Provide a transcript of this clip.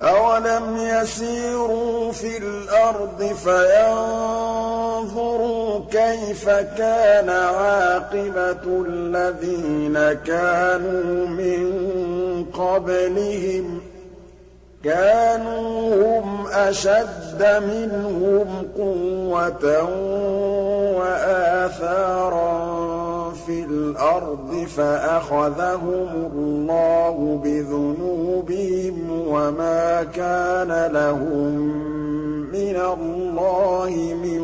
أَوَلَمْ يَسِيرُوا فِي الْأَرْضِ فَيَنظُرُوا كَيْفَ كَانَ عَاقِبَةُ الَّذِينَ كَانُوا مِن قَبْلِهِمْ ۚ كَانُوا هُمْ أَشَدَّ مِنْهُمْ قُوَّةً وَآثَارًا فِي الْأَرْضِ فَأَخَذَهُمُ اللَّهُ بِذُنُوبِهِمْ وَمَا كَانَ لَهُم مِّنَ اللَّهِ مِن